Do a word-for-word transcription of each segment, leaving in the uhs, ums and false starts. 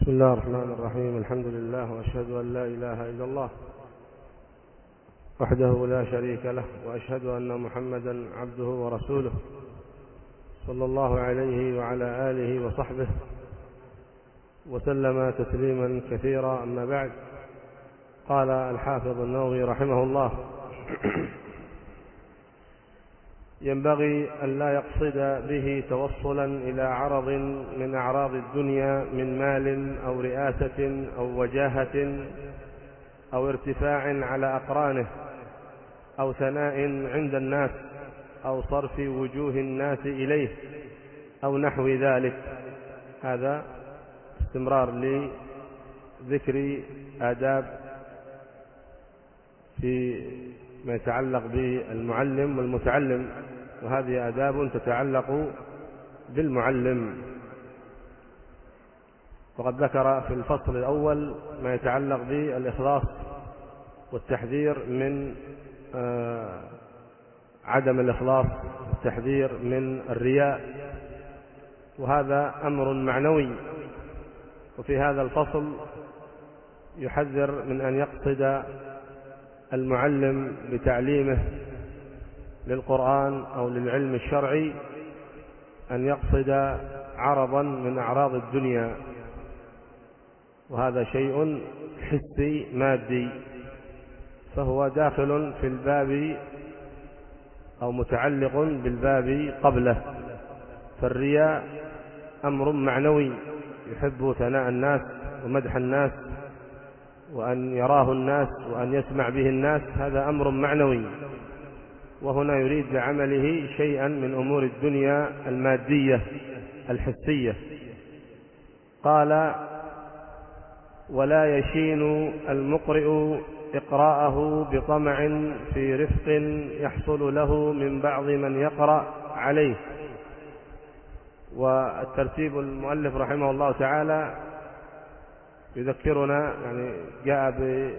بسم الله الرحمن الرحيم. الحمد لله وأشهد أن لا إله إلا الله وحده لا شريك له، وأشهد أن محمدا عبده ورسوله صلى الله عليه وعلى آله وصحبه وسلم تسليما كثيرا. أما بعد، قال الحافظ النووي رحمه الله: ينبغي أن لا يقصد به توصلا إلى عرض من أعراض الدنيا من مال أو رئاسة أو وجاهة أو ارتفاع على أقرانه أو ثناء عند الناس أو صرف وجوه الناس إليه أو نحو ذلك. هذا استمرار لذكر آداب في ما يتعلق بالمعلم والمتعلم، وهذه آداب تتعلق بالمعلم. وقد ذكر في الفصل الأول ما يتعلق بالإخلاص والتحذير من آه عدم الإخلاص، والتحذير من الرياء، وهذا أمر معنوي. وفي هذا الفصل يحذر من أن يقصد المعلم بتعليمه للقرآن أو للعلم الشرعي أن يقصد عرضا من أعراض الدنيا، وهذا شيء حسي مادي، فهو داخل في الباب أو متعلق بالباب قبله. فالرياء أمر معنوي، يحب ثناء الناس ومدح الناس وأن يراه الناس وأن يسمع به الناس، هذا أمر معنوي. وهنا يريد بعمله شيئا من أمور الدنيا المادية الحسية. قال: ولا يشين المقرئ إقراءه بطمع في رفق يحصل له من بعض من يقرأ عليه. والترتيب المؤلف رحمه الله تعالى يذكرنا، يعني جاء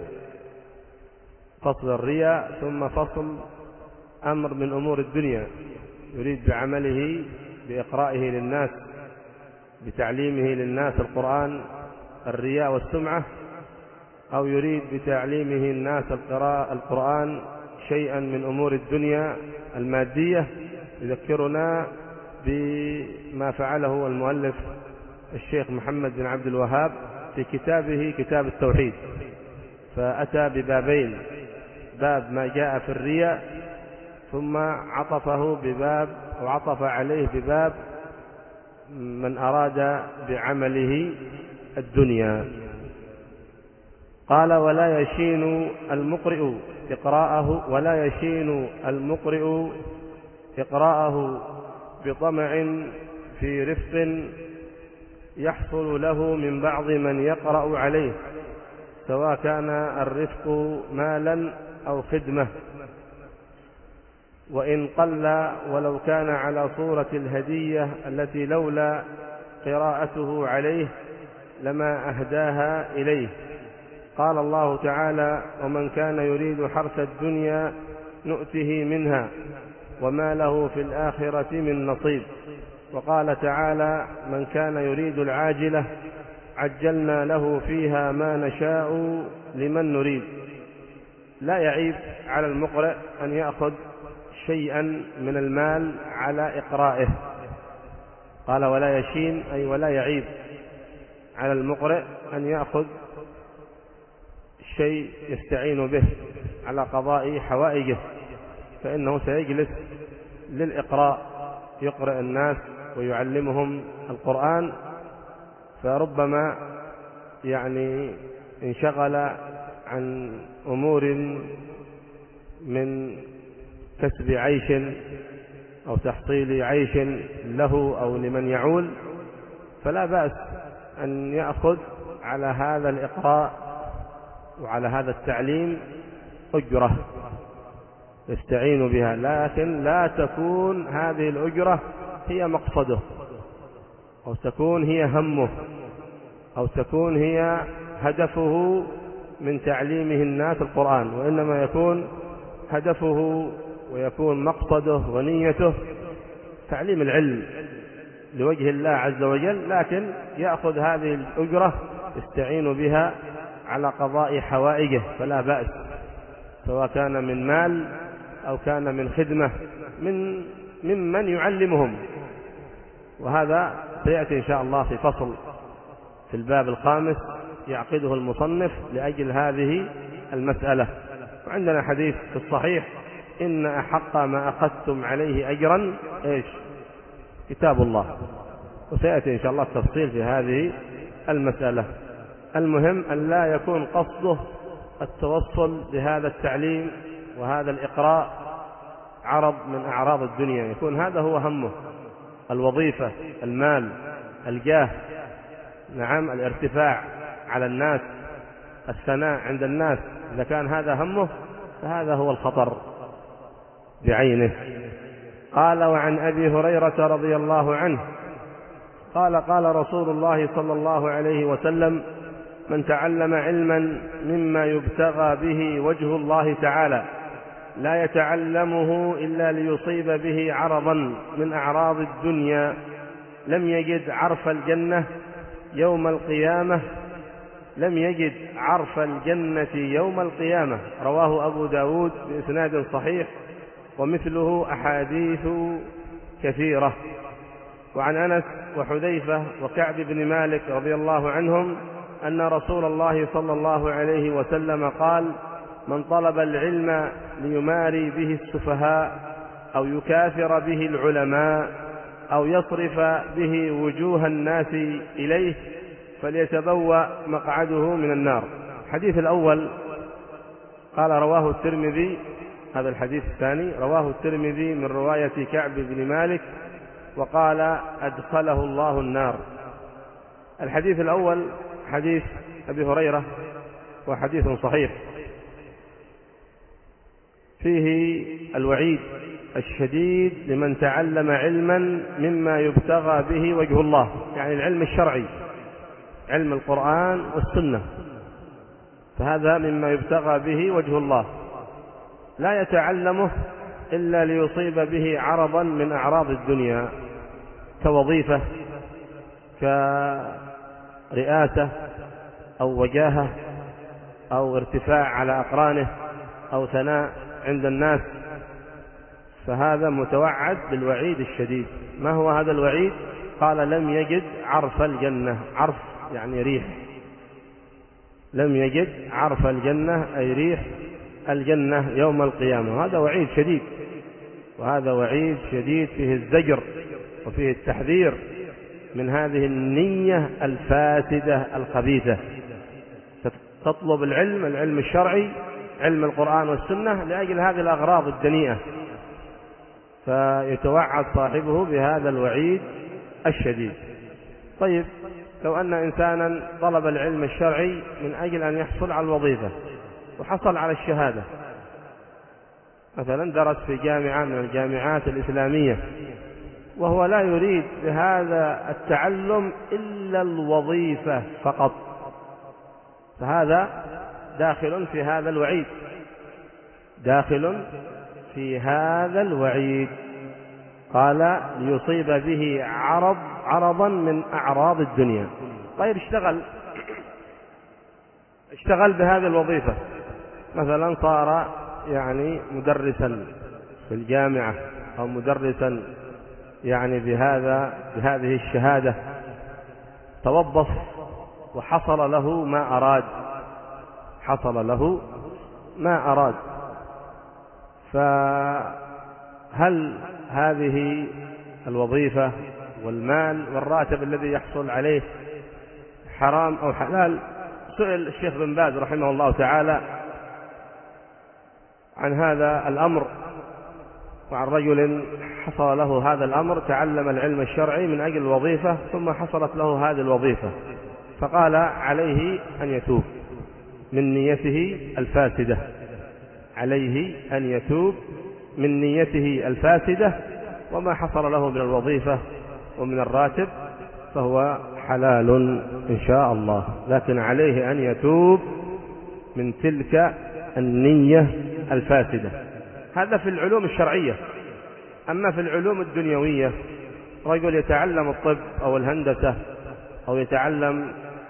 بفصل الرياء ثم فصل أمر من أمور الدنيا، يريد بعمله بإقرائه للناس بتعليمه للناس القرآن الرياء والسمعة، أو يريد بتعليمه الناس القرآن شيئا من أمور الدنيا المادية. يذكرنا بما فعله المؤلف الشيخ محمد بن عبد الوهاب في كتابه كتاب التوحيد، فأتى ببابين: باب ما جاء في الرياء، ثم عطفه بباب أو عطف عليه بباب من أراد بعمله الدنيا. قال: ولا يشين المقرئ إقراءه ولا يشين المقرئ إقراءه بطمع في رفق يحصل له من بعض من يقرأ عليه، سواء كان الرفق مالا أو خدمة، وإن قل ولو كان على صورة الهدية التي لولا قراءته عليه لما أهداها إليه. قال الله تعالى: ومن كان يريد حرث الدنيا نؤته منها وما له في الآخرة من نصيب. وقال تعالى: من كان يريد العاجلة عجلنا له فيها ما نشاء لمن نريد. لا يعيب على المقرئ أن يأخذ شيئا من المال على إقرائه. قال: ولا يشين، أي ولا يعيب على المقرئ أن يأخذ شيء يستعين به على قضاء حوائجه، فإنه سيجلس للإقراء، يقرأ الناس ويعلمهم القرآن، فربما يعني انشغل عن أمور من كسب عيش أو تحصيل عيش له أو لمن يعول، فلا بأس أن يأخذ على هذا الإقراء وعلى هذا التعليم أجرة يستعين بها، لكن لا تكون هذه الأجرة هي مقصده، أو تكون هي همه، أو تكون هي هدفه من تعليمه الناس القرآن، وإنما يكون هدفه ويكون مقصده ونيته تعليم العلم لوجه الله عز وجل، لكن يأخذ هذه الأجرة يستعين بها على قضاء حوائجه فلا بأس، سواء كان من مال أو كان من خدمة من ممن يعلمهم. وهذا سيأتي إن شاء الله في فصل في الباب الخامس يعقده المصنف لأجل هذه المسألة. وعندنا حديث في الصحيح: إن أحق ما أخذتم عليه أجرا إيش؟ كتاب الله. وسيأتي إن شاء الله التفصيل في هذه المسألة. المهم أن لا يكون قصده التوصل بهذا التعليم وهذا الإقراء عرض من أعراض الدنيا، يكون هذا هو همه: الوظيفة، المال، الجاه، نعم، الارتفاع على الناس، الثناء عند الناس. إذا كان هذا همه فهذا هو الخطر بعينه. قال: وعن أبي هريرة رضي الله عنه قال: قال رسول الله صلى الله عليه وسلم: من تعلم علما مما يبتغى به وجه الله تعالى لا يتعلمه إلا ليصيب به عرضا من أعراض الدنيا لم يجد عرف الجنة يوم القيامة لم يجد عرف الجنة يوم القيامة. رواه أبو داود بإسناد صحيح، ومثله أحاديث كثيرة. وعن أنس وحذيفة وكعب بن مالك رضي الله عنهم أن رسول الله صلى الله عليه وسلم قال: من طلب العلم ليماري به السفهاء أو يكافر به العلماء أو يصرف به وجوه الناس إليه فليتبوأ مقعده من النار. الحديث الأول قال رواه الترمذي، هذا الحديث الثاني رواه الترمذي من رواية كعب بن مالك وقال: أدخله الله النار. الحديث الأول حديث أبي هريرة وحديث صحيح فيه الوعيد الشديد لمن تعلم علما مما يبتغى به وجه الله، يعني العلم الشرعي، علم القرآن والسنة، فهذا مما يبتغى به وجه الله، لا يتعلمه إلا ليصيب به عرضا من أعراض الدنيا كوظيفة، كرئاسة، أو وجاهة، أو ارتفاع على أقرانه، أو ثناء عند الناس، فهذا متوعد بالوعيد الشديد. ما هو هذا الوعيد؟ قال: لم يجد عرف الجنة. عرف يعني ريح، لم يجد عرف الجنة أي ريح الجنة يوم القيامة. هذا وعيد شديد، وهذا وعيد شديد فيه الزجر وفيه التحذير من هذه النية الفاسدة الخبيثة. تطلب العلم العلم الشرعي، علم القرآن والسنة، لأجل هذه الأغراض الدنيئة، فيتوعد صاحبه بهذا الوعيد الشديد. طيب، لو أن إنسانا طلب العلم الشرعي من أجل أن يحصل على الوظيفة وحصل على الشهادة، مثلا درس في جامعة من الجامعات الإسلامية، وهو لا يريد بهذا التعلم إلا الوظيفة فقط، فهذا داخل في هذا الوعيد، داخل في هذا الوعيد. قال: ليصيب به عرض عرضا من أعراض الدنيا. طيب، اشتغل اشتغل بهذه الوظيفة، مثلا صار يعني مدرسا في الجامعة، أو مدرسا يعني بهذا بهذه الشهادة، توظف وحصل له ما أراد، حصل له ما أراد، فهل هذه الوظيفة والمال والراتب الذي يحصل عليه حرام أو حلال؟ سئل الشيخ بن باز رحمه الله تعالى عن هذا الأمر، وعن رجل حصل له هذا الأمر، تعلم العلم الشرعي من أجل الوظيفة ثم حصلت له هذه الوظيفة، فقال: عليه أن يتوب من نيته الفاسدة، عليه أن يتوب من نيته الفاسدة، وما حصل له من الوظيفة ومن الراتب فهو حلال إن شاء الله، لكن عليه أن يتوب من تلك النية الفاسدة. هذا في العلوم الشرعية. أما في العلوم الدنيوية، رجل يتعلم الطب أو الهندسة أو يتعلم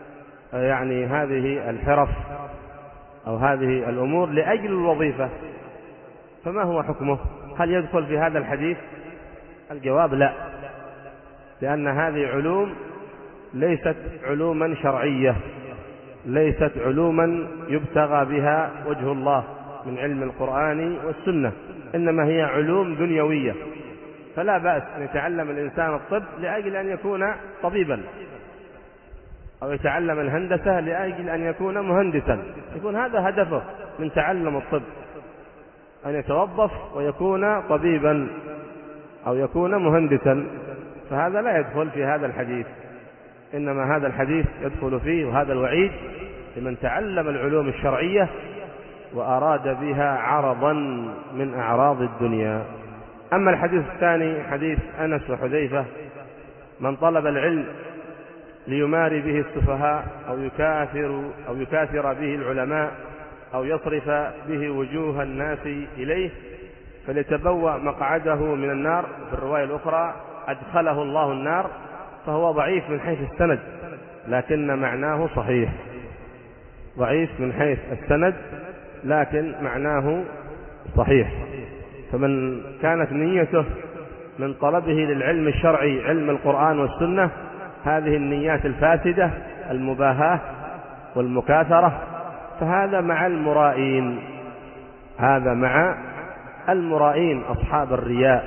يعني هذه الحرف أو هذه الأمور لأجل الوظيفة، فما هو حكمه؟ هل يدخل في هذا الحديث؟ الجواب لا، لأن هذه علوم ليست علوما شرعية، ليست علوما يبتغى بها وجه الله من علم القرآن والسنة، إنما هي علوم دنيوية. فلا بأس أن يتعلم الإنسان الطب لأجل أن يكون طبيبا، أو يتعلم الهندسة لأجل أن يكون مهندسا، يكون هذا هدفه من تعلم الطب، أن يتوظف ويكون طبيبا أو يكون مهندسا، فهذا لا يدخل في هذا الحديث، إنما هذا الحديث يدخل فيه وهذا الوعيد لمن تعلم العلوم الشرعية وأراد بها عرضا من أعراض الدنيا. أما الحديث الثاني حديث أنس وحذيفة: من طلب العلم ليماري به السفهاء أو يكاثر أو يكاثر به العلماء أو يصرف به وجوه الناس إليه فليتبوأ مقعده من النار، في الرواية الأخرى أدخله الله النار، فهو ضعيف من حيث السند لكن معناه صحيح، ضعيف من حيث السند لكن معناه صحيح. فمن كانت نيته من طلبه للعلم الشرعي علم القرآن والسنة هذه النيات الفاسدة المباهاة والمكاثرة، فهذا مع المرائين، هذا مع المرائين أصحاب الرياء.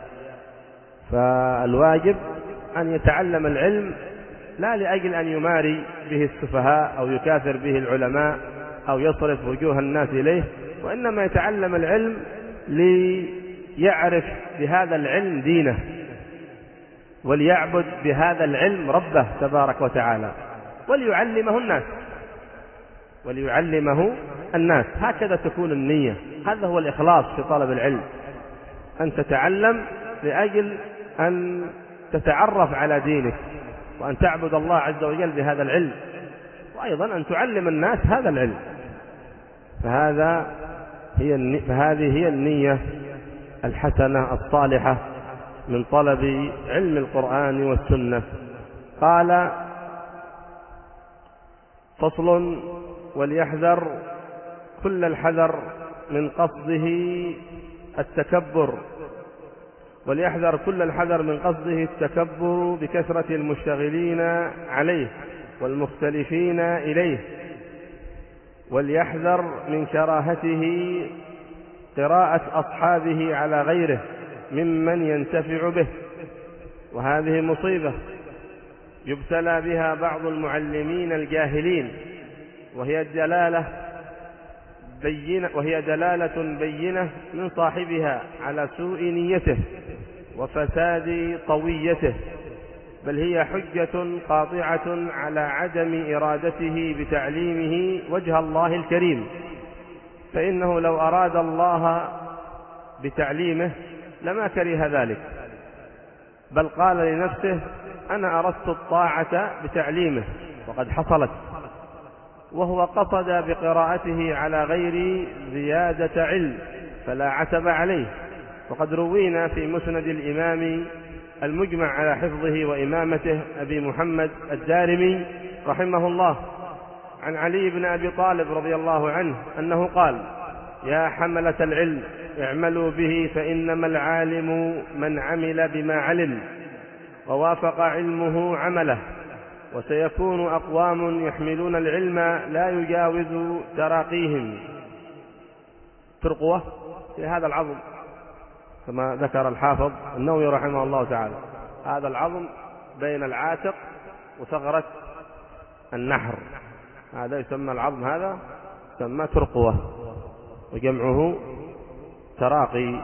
فالواجب أن يتعلم العلم لا لأجل أن يماري به السفهاء أو يكاثر به العلماء أو يصرف وجوه الناس إليه، وإنما يتعلم العلم ليعرف بهذا العلم دينه وليعبد بهذا العلم ربه تبارك وتعالى وليعلمه الناس وليعلمه الناس هكذا تكون النية. هذا هو الإخلاص في طلب العلم، أن تتعلم لأجل أن تتعرف على دينك وأن تعبد الله عز وجل بهذا العلم، وأيضا أن تعلم الناس هذا العلم. فهذا هي فهذه هي النية الحسنة الصالحة من طلب علم القرآن والسنة. قال: فصل: وليحذر كل الحذر من قصده التكبر وليحذر كل الحذر من قصده التكبر بكثرة المشتغلين عليه والمختلفين إليه، وليحذر من كراهته قراءة أصحابه على غيره ممن ينتفع به، وهذه مصيبة يبتلى بها بعض المعلمين الجاهلين، وهي الدلالة بينة وهي دلالة بينة من صاحبها على سوء نيته وفساد طويته، بل هي حجة قاطعة على عدم إرادته بتعليمه وجه الله الكريم، فإنه لو أراد الله بتعليمه لما كره ذلك، بل قال لنفسه: أنا أردت الطاعة بتعليمه وقد حصلت، وهو قصد بقراءته على غير زيادة علم فلا عتب عليه. وقد روينا في مسند الإمام المجمع على حفظه وإمامته أبي محمد الدارمي رحمه الله عن علي بن أبي طالب رضي الله عنه أنه قال: يا حملة العلم اعملوا به، فإنما العالم من عمل بما علم ووافق علمه عمله، وسيكون أقوام يحملون العلم لا يجاوز تراقيهم. ترقوة في هذا العظم كما ذكر الحافظ النووي رحمه الله تعالى، هذا العظم بين العاتق وثغرة النحر، هذا يسمى العظم، هذا يسمى ترقوة وجمعه تراقي.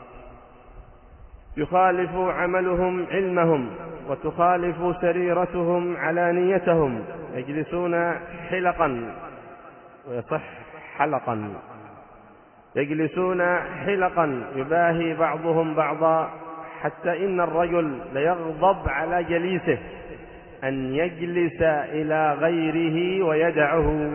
يخالف عملهم علمهم وتخالف سريرتهم علانيتهم، يجلسون حلقا ويصح حلقا يجلسون حلقا يباهي بعضهم بعضا، حتى إن الرجل ليغضب على جليسه أن يجلس إلى غيره ويدعه.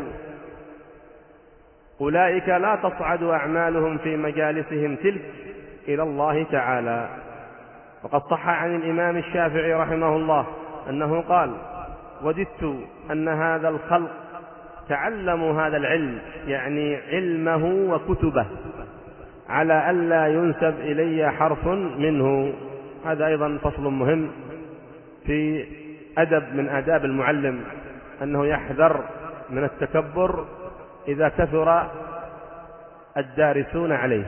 أولئك لا تصعد أعمالهم في مجالسهم تلك إلى الله تعالى. وقد صح عن الإمام الشافعي رحمه الله أنه قال: وددت أن هذا الخلق تعلموا هذا العلم، يعني علمه وكتبه، على ألا ينسب إلي حرف منه. هذا أيضا فصل مهم في أدب من آداب المعلم، أنه يحذر من التكبر إذا كثر الدارسون عليه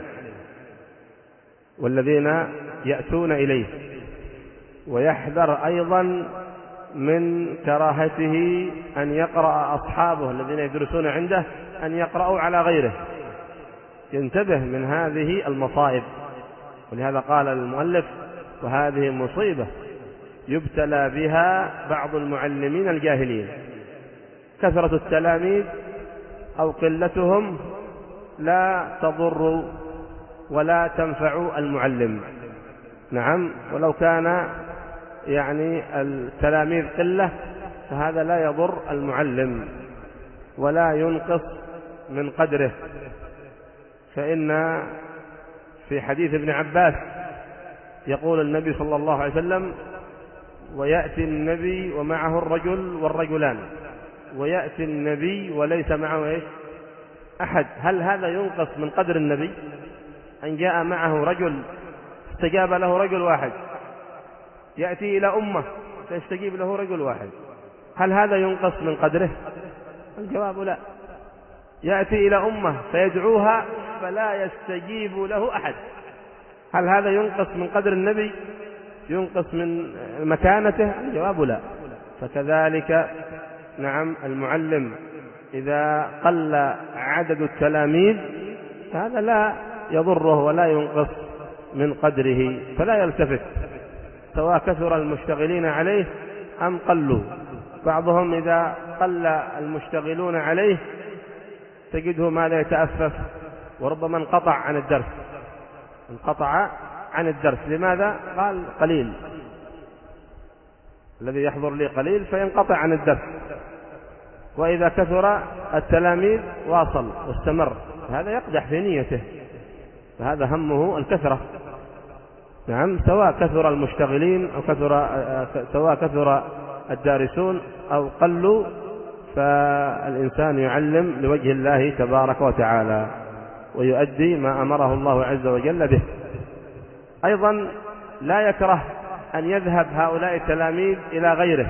والذين يأتون إليه، ويحذر أيضا من كراهته أن يقرأ أصحابه الذين يدرسون عنده أن يقرأوا على غيره، ينتبه من هذه المصائب. ولهذا قال المؤلف: وهذه مصيبة يبتلى بها بعض المعلمين الجاهلين. كثرة التلاميذ أو قلتهم لا تضر ولا تنفع المعلم. نعم، ولو كان يعني التلاميذ قلة فهذا لا يضر المعلم ولا ينقص من قدره. فإن في حديث ابن عباس يقول النبي صلى الله عليه وسلم: ويأتي النبي ومعه الرجل والرجلان، ويأتي النبي وليس معه إيش؟ أحد. هل هذا ينقص من قدر النبي أن جاء معه رجل استجاب له رجل واحد؟ يأتي إلى أمة فيستجيب له رجل واحد، هل هذا ينقص من قدره؟ الجواب لا. يأتي إلى أمة فيدعوها فلا يستجيب له أحد، هل هذا ينقص من قدر النبي؟ ينقص من مكانته؟ الجواب لا. فكذلك نعم المعلم إذا قل عدد التلاميذ هذا لا يضره ولا ينقص من قدره، فلا يلتفت سواء كثر المشتغلين عليه أم قلوا. بعضهم إذا قل المشتغلون عليه تجده ماذا؟ يتأفف، وربما انقطع عن الدرس انقطع عن الدرس لماذا؟ قال قليل، الذي يحضر لي قليل فينقطع عن الدرس. وإذا كثر التلاميذ واصل واستمر، هذا يقدح في نيته، فهذا همه الكثرة. نعم، سواء كثر المشتغلين أو كثر سواء كثر الدارسون أو قلوا، فالإنسان يعلم لوجه الله تبارك وتعالى ويؤدي ما أمره الله عز وجل به. أيضا لا يكره أن يذهب هؤلاء التلاميذ إلى غيره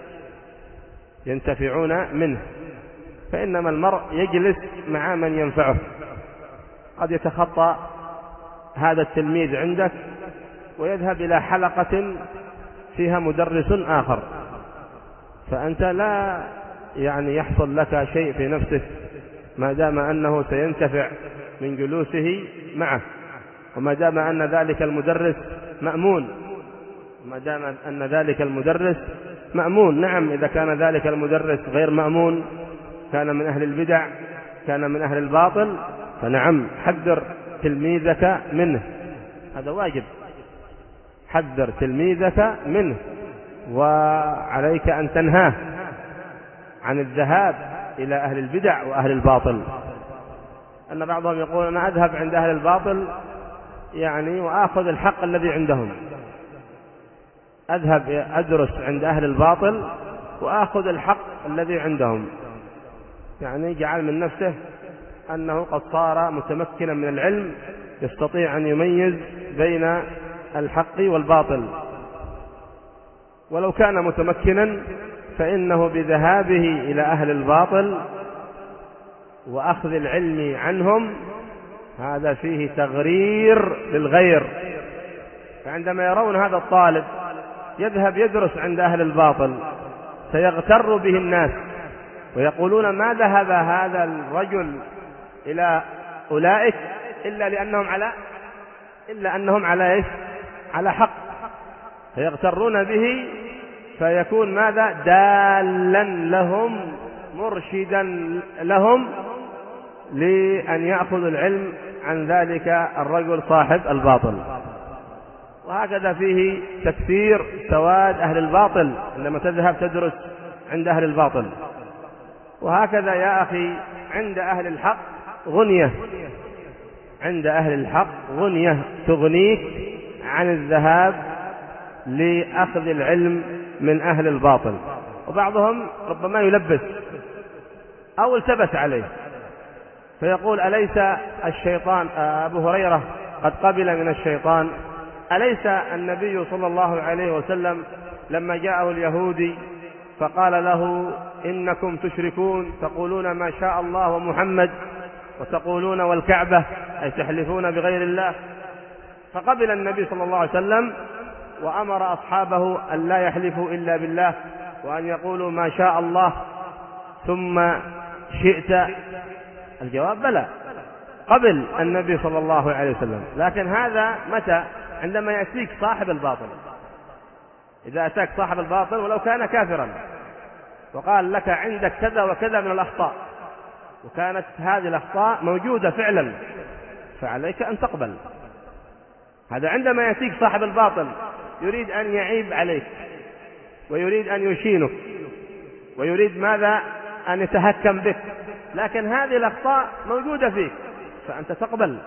ينتفعون منه، فإنما المرء يجلس مع من ينفعه. قد يتخطى هذا التلميذ عندك ويذهب إلى حلقة فيها مدرس آخر، فأنت لا يعني يحصل لك شيء في نفسك ما دام أنه سينتفع من جلوسه معه، وما دام أن ذلك المدرس مأمون ما دام أن ذلك المدرس مأمون. نعم، إذا كان ذلك المدرس غير مأمون، كان من أهل البدع، كان من أهل الباطل، فنعم حذر تلميذك منه، هذا واجب، حذر تلميذك منه، وعليك أن تنهاه عن الذهاب إلى أهل البدع وأهل الباطل. أن بعضهم يقول: أنا أذهب عند أهل الباطل يعني وآخذ الحق الذي عندهم، أذهب أدرس عند أهل الباطل وآخذ الحق الذي عندهم، يعني جعل من نفسه أنه قد صار متمكنا من العلم، يستطيع أن يميز بين الحق والباطل. ولو كان متمكنا فإنه بذهابه إلى أهل الباطل وأخذ العلم عنهم هذا فيه تغرير للغير. فعندما يرون هذا الطالب يذهب يدرس عند أهل الباطل سيغتر به الناس ويقولون: ما ذهب هذا الرجل إلى أولئك إلا لأنهم على إلا أنهم على إيش؟ على حق، فيغترون به، فيكون ماذا؟ دالا لهم، مرشدا لهم لأن يأخذوا العلم عن ذلك الرجل صاحب الباطل. وهكذا فيه تكثير سواد أهل الباطل عندما تذهب تدرس عند أهل الباطل. وهكذا يا أخي عند أهل الحق غنية، عند أهل الحق غنية تغنيك عن الذهاب لأخذ العلم من أهل الباطل. وبعضهم ربما يلبس أو التبس عليه فيقول أليس الشيطان أبو هريرة قد قبل من الشيطان؟ أليس النبي صلى الله عليه وسلم لما جاءه اليهودي فقال له إنكم تشركون تقولون ما شاء الله ومحمد وتقولون والكعبة، أي تحلفون بغير الله، فقبل النبي صلى الله عليه وسلم وأمر أصحابه أن لا يحلفوا إلا بالله وأن يقولوا ما شاء الله ثم شئت. الجواب بلى، قبل النبي صلى الله عليه وسلم، لكن هذا متى؟ عندما يأتيك صاحب الباطل. إذا أتاك صاحب الباطل ولو كان كافرا وقال لك عندك كذا وكذا من الأخطاء وكانت هذه الأخطاء موجودة فعلا، فعليك أن تقبل. هذا عندما يأتيك صاحب الباطل يريد أن يعيب عليك ويريد أن يشينك ويريد ماذا؟ أن يتهكم بك، لكن هذه الأخطاء موجودة فيك، فأنت تقبل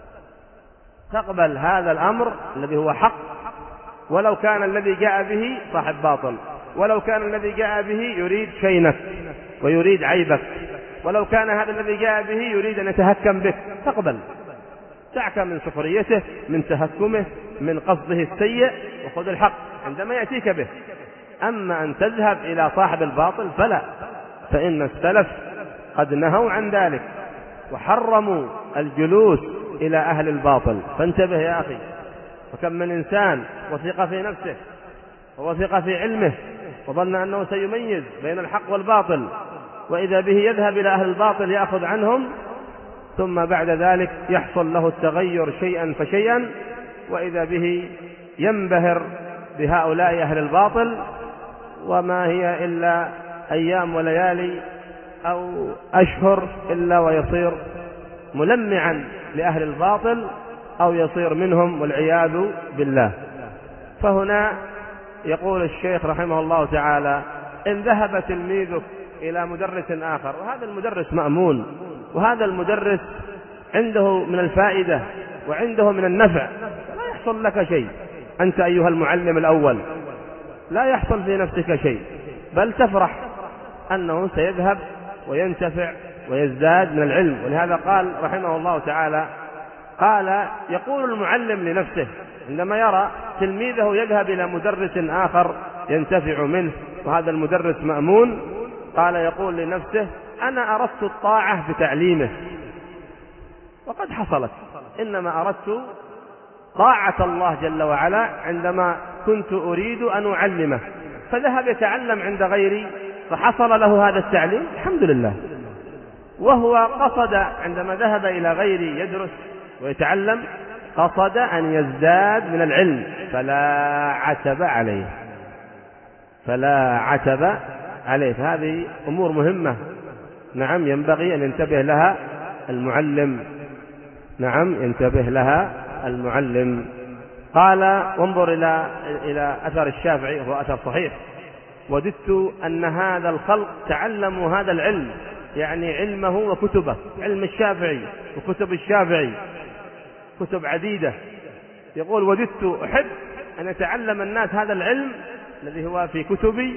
تقبل هذا الأمر الذي هو حق، ولو كان الذي جاء به صاحب باطل، ولو كان الذي جاء به يريد شينك ويريد عيبك، ولو كان هذا الذي جاء به يريد أن يتهكم بك، تقبل، دعك من سخريته، من تهكمه، من قصده السيء، وخذ الحق عندما يأتيك به. أما أن تذهب إلى صاحب الباطل فلا، فإن السلف قد نهوا عن ذلك وحرموا الجلوس إلى أهل الباطل. فانتبه يا أخي، وكم من إنسان وثق في نفسه ووثق في علمه وظن أنه سيميز بين الحق والباطل، وإذا به يذهب إلى أهل الباطل يأخذ عنهم، ثم بعد ذلك يحصل له التغير شيئا فشيئا، وإذا به ينبهر بهؤلاء أهل الباطل، وما هي إلا أيام وليالي أو أشهر إلا ويصير ملمعا لأهل الباطل أو يصير منهم والعياذ بالله. فهنا يقول الشيخ رحمه الله تعالى: إن ذهب تلميذك إلى مدرس آخر، وهذا المدرس مأمون، وهذا المدرس عنده من الفائدة وعنده من النفع، لا يحصل لك شيء أنت أيها المعلم الأول، لا يحصل في نفسك شيء، بل تفرح أنه سيذهب وينتفع ويزداد من العلم. ولهذا قال رحمه الله تعالى، قال: يقول المعلم لنفسه عندما يرى تلميذه يذهب إلى مدرس آخر ينتفع منه وهذا المدرس مأمون، قال يقول لنفسه: أنا أردت الطاعة بتعليمه وقد حصلت، إنما أردت طاعة الله جل وعلا عندما كنت أريد أن أعلمه، فذهب يتعلم عند غيري فحصل له هذا التعليم، الحمد لله. وهو قصد عندما ذهب إلى غيري يدرس ويتعلم قصد أن يزداد من العلم، فلا عتب عليه فلا عتب عليه فهذه أمور مهمة، نعم، ينبغي أن ينتبه لها المعلم، نعم ينتبه لها المعلم. قال: وانظر إلى إلى أثر الشافعي، هو أثر صحيح: وددت أن هذا الخلق تعلموا هذا العلم، يعني علمه وكتبه، علم الشافعي وكتب الشافعي كتب عديدة. يقول: وددت أحب أن يتعلم الناس هذا العلم الذي هو في كتبي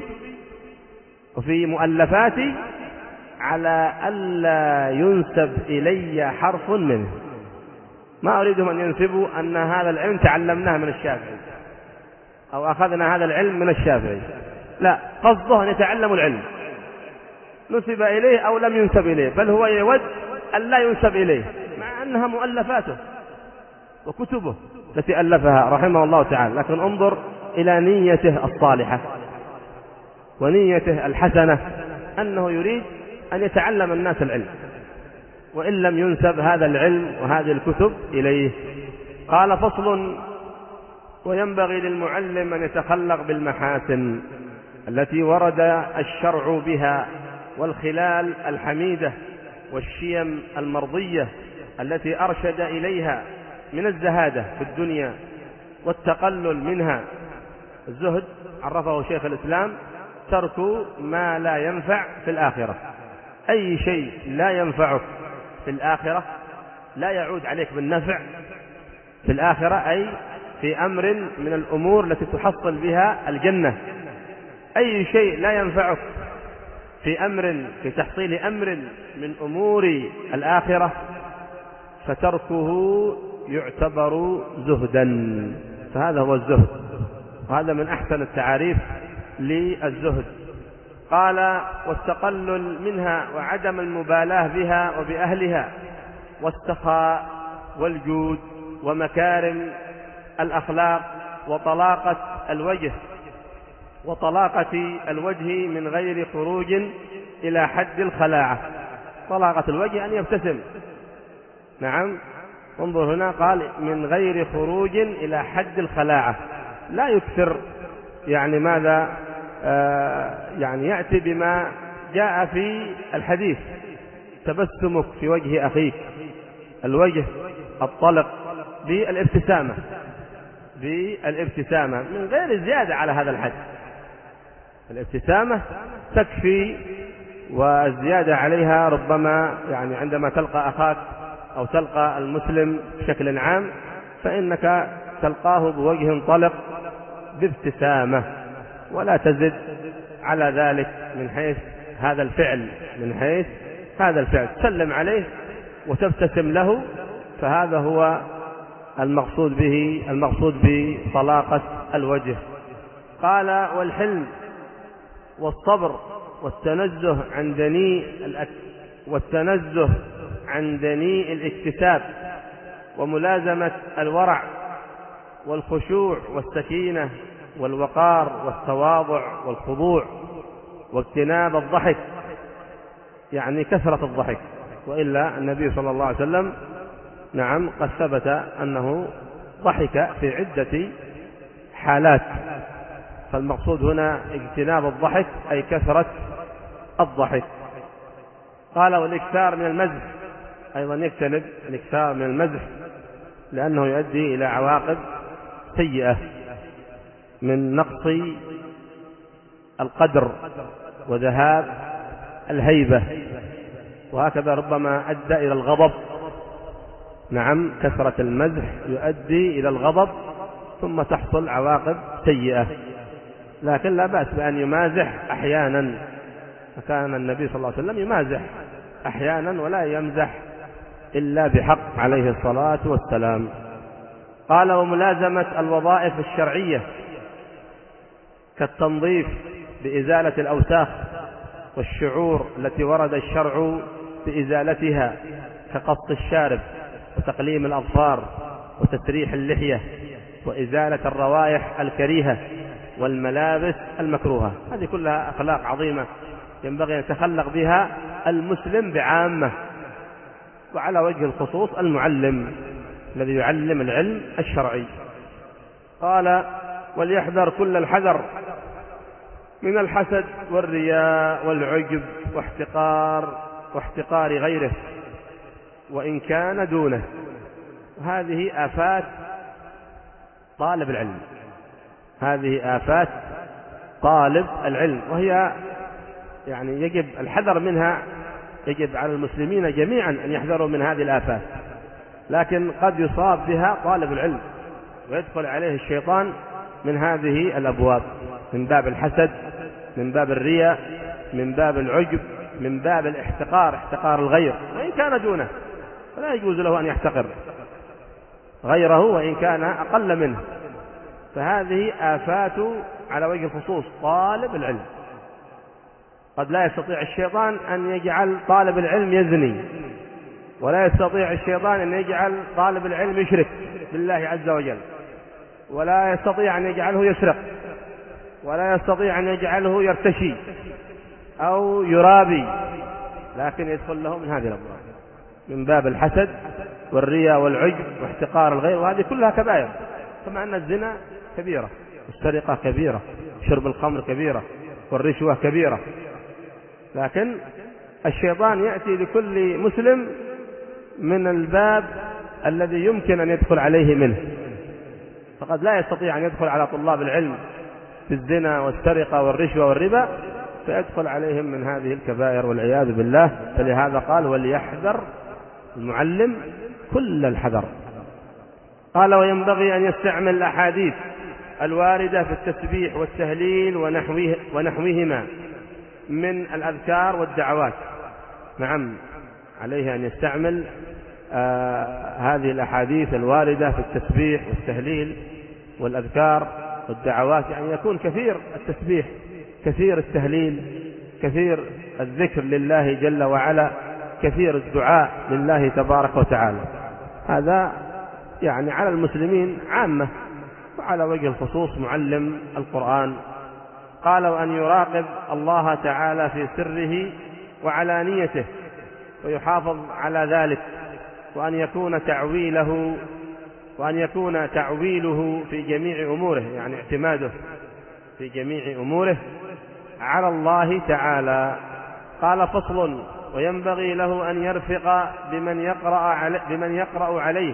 وفي مؤلفاتي على ألا ينسب إلي حرف منه. ما أريدهم أن ينسبوا أن هذا العلم تعلمناه من الشافعي أو أخذنا هذا العلم من الشافعي، لا، قصده أن يتعلموا العلم نسب إليه أو لم ينسب إليه، بل هو يود أن لا ينسب إليه، مع أنها مؤلفاته وكتبه التي ألفها رحمه الله تعالى. لكن انظر إلى نيته الصالحة ونيته الحسنة، أنه يريد أن يتعلم الناس العلم وإن لم ينسب هذا العلم وهذه الكتب إليه. قال: فصل: وينبغي للمعلم أن يتخلق بالمحاسن التي ورد الشرع بها، والخلال الحميدة، والشيم المرضية التي أرشد إليها من الزهادة في الدنيا والتقلل منها. الزهد عرفه شيخ الإسلام: ترك ما لا ينفع في الآخرة. أي شيء لا ينفعك في الآخرة لا يعود عليك بالنفع في الآخرة، أي في أمر من الأمور التي تحصل بها الجنة، أي شيء لا ينفعك في أمر في تحصيل أمر من أمور الآخرة فتركه يعتبر زهدا، فهذا هو الزهد، وهذا من أحسن التعاريف للزهد. قال: والتقلل منها وعدم المبالاة بها وبأهلها، والسخاء والجود ومكارم الأخلاق، وطلاقة الوجه وطلاقة الوجه من غير خروج إلى حد الخلاعة. طلاقة الوجه أن يبتسم، نعم، انظر هنا قال من غير خروج إلى حد الخلاعة، لا يكثر يعني ماذا آه يعني يأتي بما جاء في الحديث: تبسمك في وجه أخيك، الوجه الطلق بالابتسامة بالابتسامة من غير زيادة على هذا الحد. الابتسامة تكفي، والزيادة عليها ربما يعني عندما تلقى أخاك أو تلقى المسلم بشكل عام فإنك تلقاه بوجه طلق بابتسامة، ولا تزد على ذلك من حيث هذا الفعل من حيث هذا الفعل تسلم عليه وتبتسم له، فهذا هو المقصود به المقصود بطلاقة الوجه. قال: والحلم والصبر والتنزه عن دنيء والتنزه عن دنيء الاكتساب، وملازمة الورع والخشوع والسكينة والوقار والتواضع والخضوع، واجتناب الضحك، يعني كثرة الضحك، وإلا النبي صلى الله عليه وسلم نعم قد ثبت أنه ضحك في عدة حالات، فالمقصود هنا اجتناب الضحك أي كثرة الضحك. قال: والإكثار من المزح، أيضا يجتنب الإكثار من المزح لأنه يؤدي إلى عواقب سيئة من نقص القدر وذهاب الهيبة، وهكذا ربما أدى إلى الغضب. نعم، كثرة المزح يؤدي إلى الغضب ثم تحصل عواقب سيئة، لكن لا بأس بأن يمازح أحيانا، فكان النبي صلى الله عليه وسلم يمازح أحيانا ولا يمزح إلا بحق عليه الصلاة والسلام. قال: وملازمة الوظائف الشرعية كالتنظيف بإزالة الأوساخ والشعور التي ورد الشرع بإزالتها، كقص الشارب وتقليم الأظفار وتسريح اللحية وإزالة الروائح الكريهة والملابس المكروهة. هذه كلها أخلاق عظيمة ينبغي أن يتخلق بها المسلم بعامة، وعلى وجه الخصوص المعلم الذي يعلم العلم الشرعي. قال: وليحذر كل الحذر من الحسد والرياء والعجب واحتقار واحتقار غيره وإن كان دونه. هذه آفات طالب العلم، هذه آفات طالب العلم، وهي يعني يجب الحذر منها، يجب على المسلمين جميعا أن يحذروا من هذه الآفات، لكن قد يصاب بها طالب العلم ويدخل عليه الشيطان من هذه الأبواب، من باب الحسد، من باب الرياء، من باب العجب، من باب الاحتقار، احتقار الغير وإن كان دونه، فلا يجوز له أن يحتقر غيره وإن كان أقل منه. فهذه آفات على وجه الخصوص طالب العلم. قد لا يستطيع الشيطان أن يجعل طالب العلم يزني، ولا يستطيع الشيطان أن يجعل طالب العلم يشرك بالله عز وجل، ولا يستطيع أن يجعله يسرق، ولا يستطيع أن يجعله يرتشي أو يرابي، لكن يدخل له من هذه الأبواب، من باب الحسد والرياء والعجب واحتقار الغير، وهذه كلها كبائر، كما أن الزنا كبيرة، والسرقة كبيرة، شرب الخمر كبيرة، والرشوة كبيرة، لكن الشيطان يأتي لكل مسلم من الباب الذي يمكن أن يدخل عليه منه، فقد لا يستطيع أن يدخل على طلاب العلم في الزنا والسرقة والرشوة والربا، فيدخل عليهم من هذه الكبائر والعياذ بالله. فلهذا قال: وليحذر المعلم كل الحذر. قال: وينبغي أن يستعمل الأحاديث الواردة في التسبيح والتهليل ونحوه ونحوهما من الأذكار والدعوات. نعم، عليه أن يستعمل آه هذه الأحاديث الواردة في التسبيح والتهليل والأذكار والدعوات، يعني يكون كثير التسبيح، كثير التهليل، كثير الذكر لله جل وعلا، كثير الدعاء لله تبارك وتعالى. هذا يعني على المسلمين عامة، وعلى وجه الخصوص معلم القرآن. قال: وأن يراقب الله تعالى في سره وعلانيته ويحافظ على ذلك، وأن يكون تعويله وأن يكون تعويله في جميع أموره، يعني اعتماده في جميع أموره على الله تعالى. قال: فصل: وينبغي له أن يرفق بمن يقرأ عليه, بمن يقرأ عليه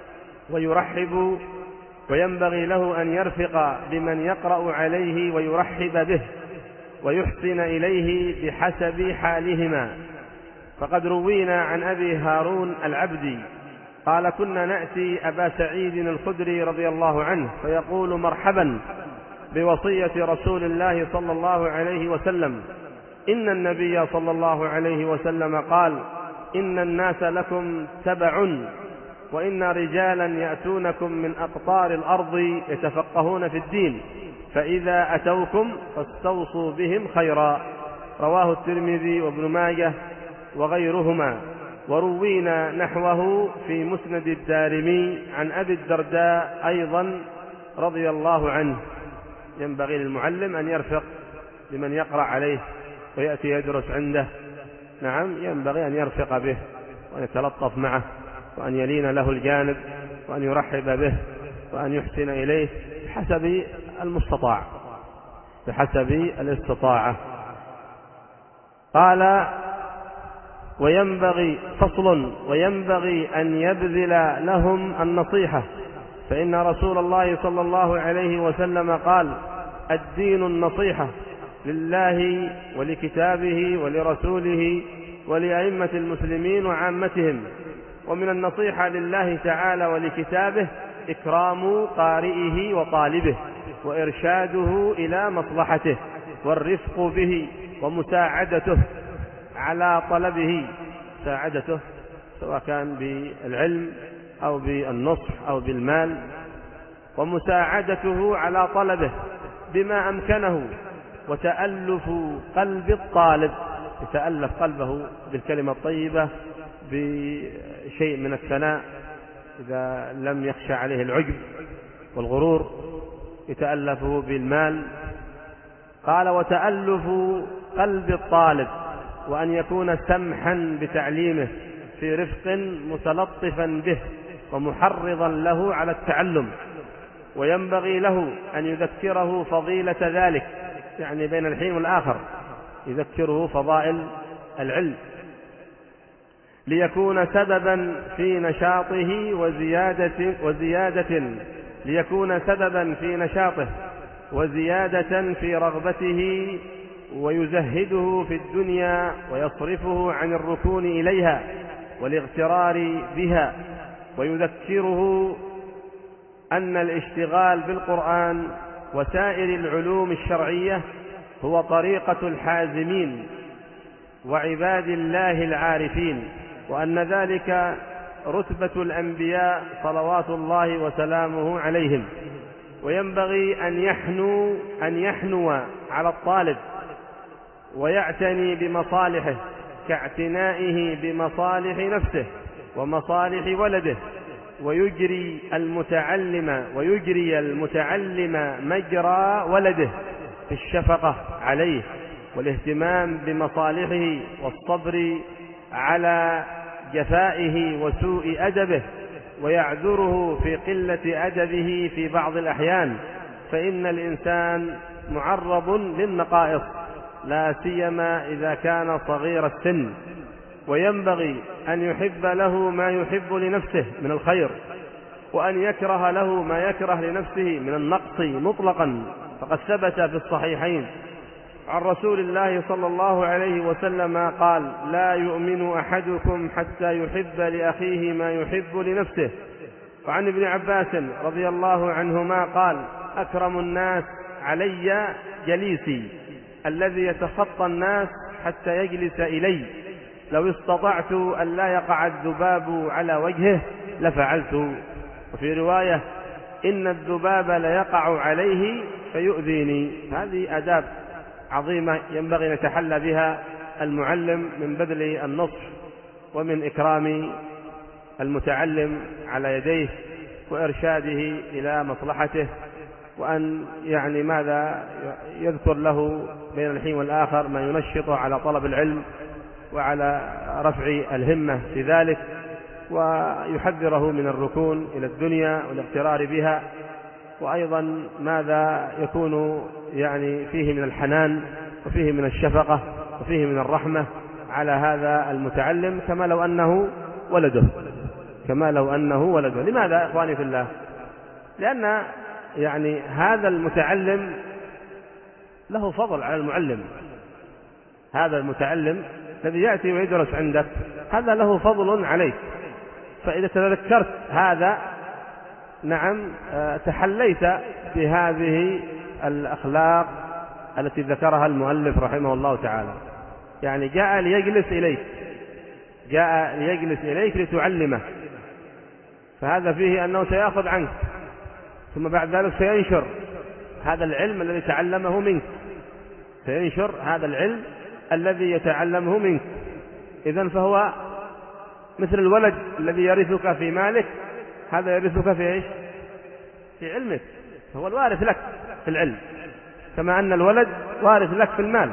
ويرحب وينبغي له أن يرفق بمن يقرأ عليه ويرحب به ويحسن إليه بحسب حالهما. فقد روينا عن أبي هارون العبدي قال: كنا نأتي أبا سعيد الخدري رضي الله عنه فيقول: مرحبا بوصية رسول الله صلى الله عليه وسلم، إن النبي صلى الله عليه وسلم قال: إن الناس لكم تبع، وإن رجالا يأتونكم من أقطار الأرض يتفقهون في الدين، فإذا أتوكم فاستوصوا بهم خيرا. رواه الترمذي وابن ماجه وغيرهما. وروينا نحوه في مسند الدارمي عن أبي الدرداء أيضا رضي الله عنه. ينبغي للمعلم أن يرفق بمن يقرأ عليه ويأتي يدرس عنده. نعم، ينبغي أن يرفق به وأن يتلطف معه وأن يلين له الجانب وأن يرحب به وأن يحسن إليه بحسب المستطاع بحسب الاستطاعة. قال: وينبغي فصل: وينبغي أن يبذل لهم النصيحة، فإن رسول الله صلى الله عليه وسلم قال: الدين النصيحة لله ولكتابه ولرسوله ولأئمة المسلمين وعامتهم. ومن النصيحة لله تعالى ولكتابه إكرام قارئه وطالبه وإرشاده إلى مصلحته والرفق به ومساعدته على طلبه، مساعدته سواء كان بالعلم أو بالنصح أو بالمال، ومساعدته على طلبه بما أمكنه، وتألف قلب الطالب، يتألف قلبه بالكلمة الطيبة بشيء من الثناء إذا لم يخشى عليه العجب والغرور، يتألفه بالمال. قال: وتألف قلب الطالب، وأن يكون سمحا بتعليمه في رفق متلطفا به ومحرضا له على التعلم. وينبغي له أن يذكره فضيلة ذلك، يعني بين الحين والآخر يذكره فضائل العلم، ليكون سببا في نشاطه وزيادة, وزيادة ليكون سببا في نشاطه وزيادة في رغبته، ويزهده في الدنيا ويصرفه عن الركون إليها والاغترار بها. ويذكره أن الاشتغال بالقرآن وسائر العلوم الشرعية هو طريقة الحازمين وعباد الله العارفين، وأن ذلك رتبة الأنبياء صلوات الله وسلامه عليهم. وينبغي أن يحنو أن يحنو على الطالب ويعتني بمصالحه كاعتنائه بمصالح نفسه ومصالح ولده، ويجري المتعلم ويجري المتعلم مجرى ولده في الشفقة عليه والاهتمام بمصالحه والصبر على جفائه وسوء أدبه، ويعذره في قلة أدبه في بعض الأحيان، فإن الإنسان معرض للنقائص لا سيما إذا كان صغير السن. وينبغي أن يحب له ما يحب لنفسه من الخير، وأن يكره له ما يكره لنفسه من النقص مطلقا، فقد ثبت في الصحيحين عن رسول الله صلى الله عليه وسلم قال: لا يؤمن أحدكم حتى يحب لأخيه ما يحب لنفسه. وعن ابن عباس رضي الله عنهما قال: أكرم الناس علي جليسي الذي يتخطى الناس حتى يجلس إلي، لو استطعت أن لا يقع الذباب على وجهه لفعلت. وفي رواية إن الذباب ليقع عليه فيؤذيني. هذه آداب عظيمة ينبغي نتحلى بها المعلم من بذل النصح ومن إكرام المتعلم على يديه وإرشاده إلى مصلحته، وأن يعني ماذا يذكر له بين الحين والآخر ما ينشطه على طلب العلم وعلى رفع الهمة في ذلك، ويحذره من الركون إلى الدنيا والاغترار بها، وأيضا ماذا يكون يعني فيه من الحنان وفيه من الشفقة وفيه من الرحمة على هذا المتعلم كما لو أنه ولده، كما لو أنه ولده. لماذا إخواني في الله؟ لأن يعني هذا المتعلم له فضل على المعلم. هذا المتعلم الذي يأتي ويدرس عندك هذا له فضل عليك، فإذا تذكرت هذا نعم تحليت بهذه الأخلاق التي ذكرها المؤلف رحمه الله تعالى. يعني جاء ليجلس إليك، جاء ليجلس إليك لتعلمه، فهذا فيه أنه سيأخذ عنك، ثم بعد ذلك سينشر هذا العلم الذي تعلمه منك، سينشر هذا العلم الذي يتعلمه منك. إذن فهو مثل الولد الذي يرثك في مالك، هذا يرثك في إيش؟ في علمك، هو الوارث لك في العلم، كما أن الولد وارث لك في المال.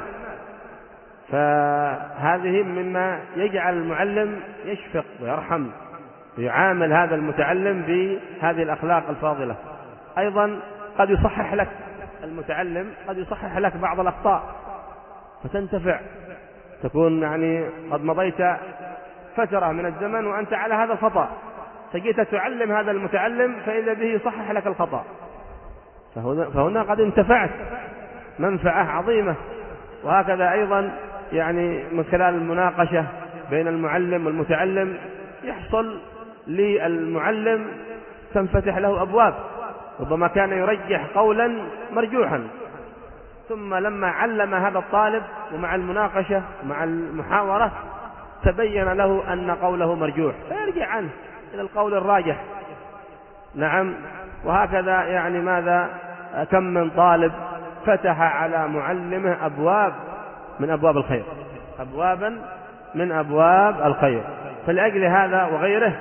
فهذه مما يجعل المعلم يشفق ويرحم ويعامل هذا المتعلم بهذه الأخلاق الفاضلة. أيضا قد يصحح لك المتعلم، قد يصحح لك بعض الأخطاء فتنتفع، تكون يعني قد مضيت فترة من الزمن وأنت على هذا الخطأ، فجيت تعلم هذا المتعلم فإذا به يصحح لك الخطأ، فهنا قد انتفعت منفعة عظيمة. وهكذا أيضا يعني من خلال المناقشة بين المعلم والمتعلم يحصل للمعلم تنفتح له أبواب، ربما كان يرجح قولا مرجوحا، ثم لما علم هذا الطالب ومع المناقشة مع المحاورة تبين له أن قوله مرجوح فيرجع عنه إلى القول الراجح. نعم. وهكذا يعني ماذا كم من طالب فتح على معلمه أبواب من أبواب الخير، أبوابا من أبواب الخير. فلأجل هذا وغيره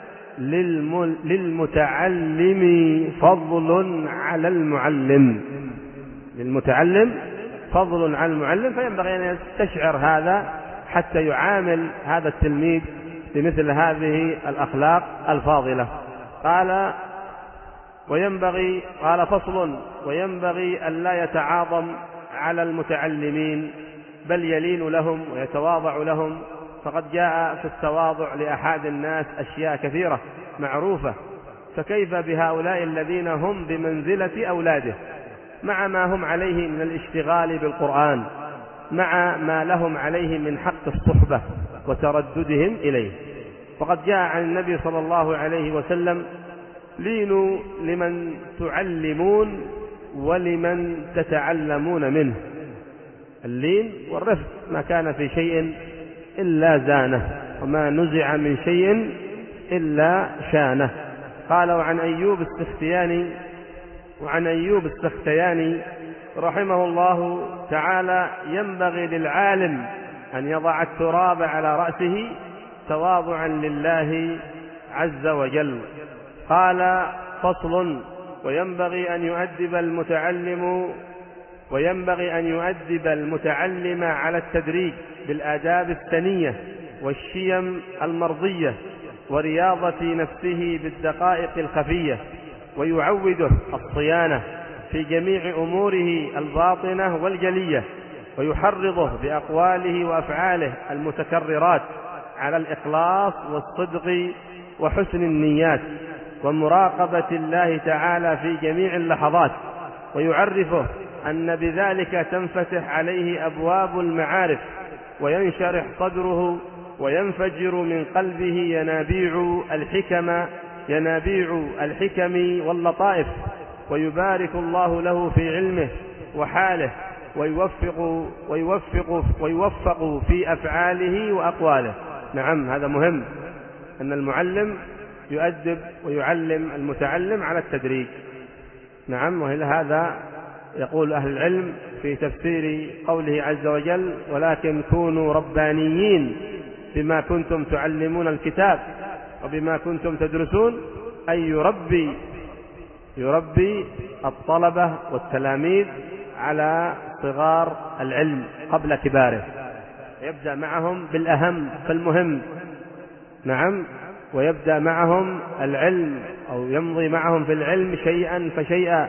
للمتعلم فضل على المعلم، للمتعلم فضل على المعلم، فينبغي أن يستشعر هذا حتى يعامل هذا التلميذ بمثل هذه الأخلاق الفاضلة. قال وينبغي قال فصل وينبغي أن لا يتعاظم على المتعلمين بل يلين لهم ويتواضع لهم، فقد جاء في التواضع لأحد الناس أشياء كثيرة معروفة، فكيف بهؤلاء الذين هم بمنزلة أولاده مع ما هم عليه من الاشتغال بالقرآن، مع ما لهم عليه من حق الصحبة وترددهم إليه. وقد جاء عن النبي صلى الله عليه وسلم لينوا لمن تعلمون ولمن تتعلمون منه. اللين والرفق ما كان في شيء إلا زانه، وما نزع من شيء إلا شانه. قال وعن أيوب السختياني وعن أيوب السختياني رحمه الله تعالى ينبغي للعالم أن يضع التراب على رأسه تواضعا لله عز وجل. قال فصل وينبغي أن يؤدب المتعلم وينبغي أن يؤدب المتعلم على التدريج بالآداب السنية والشيم المرضية ورياضة نفسه بالدقائق الخفية، ويعوده الصيانة في جميع أموره الباطنة والجلية، ويحرضه بأقواله وأفعاله المتكررات على الإخلاص والصدق وحسن النيات ومراقبة الله تعالى في جميع اللحظات، ويعرفه أن بذلك تنفتح عليه أبواب المعارف وينشرح صدره وينفجر من قلبه ينابيع الحكم ينابيع الحكم واللطائف، ويبارك الله له في علمه وحاله، ويوفق ويوفق ويوفق في أفعاله وأقواله. نعم، هذا مهم، أن المعلم يؤدب ويعلم المتعلم على التدريج. نعم، وهذا يقول أهل العلم في تفسير قوله عز وجل: ولكن كونوا ربانيين بما كنتم تعلمون الكتاب وبما كنتم تدرسون، أي يربي يربي الطلبة والتلاميذ على صغار العلم قبل كباره، يبدأ معهم بالأهم فالمهم. نعم، ويبدأ معهم العلم أو يمضي معهم في العلم شيئا فشيئا،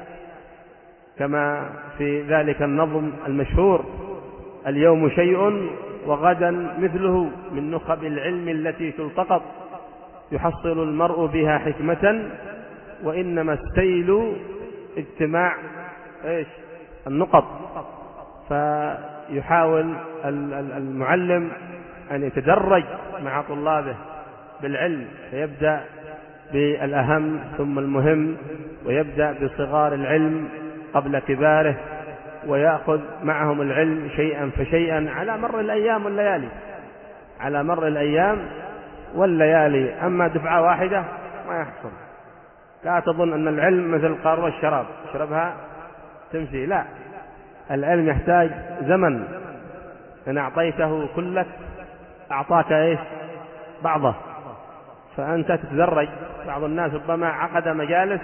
كما في ذلك النظم المشهور: اليوم شيء وغدا مثله من نخب العلم التي تلتقط، يحصل المرء بها حكمة وإنما السيل اجتماع إيش النقط. فيحاول المعلم أن يتدرج مع طلابه بالعلم، فيبدأ بالأهم ثم المهم، ويبدأ بصغار العلم قبل كباره، ويأخذ معهم العلم شيئا فشيئا على مر الأيام والليالي على مر الأيام والليالي. أما دفعة واحدة ما يحصل. لا تظن أن العلم مثل قارورة الشراب تشربها تمشي، لا، العلم يحتاج زمن. إن أعطيته كلك أعطاك إيش بعضه، فأنت تتدرج. بعض الناس ربما عقد مجالس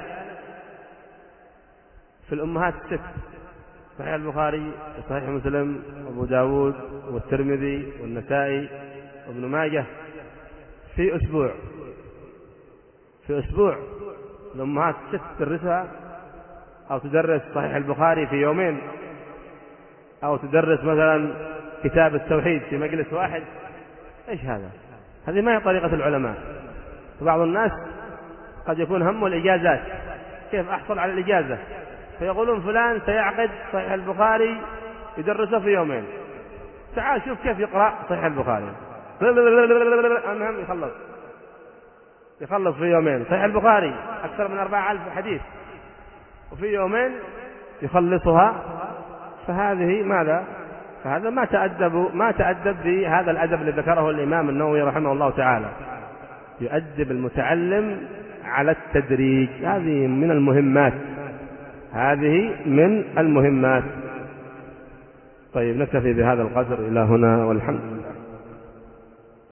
في الأمهات الست: صحيح البخاري وصحيح مسلم وأبو داود والترمذي والنسائي وابن ماجه، في أسبوع في أسبوع الأمهات الست تدرسها، أو تدرس صحيح البخاري في يومين، أو تدرس مثلا كتاب التوحيد في مجلس واحد. إيش هذا؟ هذه ما هي طريقة العلماء. بعض الناس قد يكون همه الإجازات، كيف أحصل على الإجازة، فيقولون فلان سيعقد صحيح البخاري يدرسه في يومين، تعال شوف كيف يقرأ صحيح البخاري. المهم يخلص يخلص في يومين صحيح البخاري أكثر من أربعة ألف حديث، وفي يومين يخلصها. فهذه ماذا؟ فهذا ما تأدب ما تأدب بهذا الأدب الذي ذكره الإمام النووي رحمه الله تعالى. يؤدب المتعلم على التدريج. هذه من المهمات هذه من المهمات. طيب، نكتفي بهذا القدر إلى هنا، والحمد لله.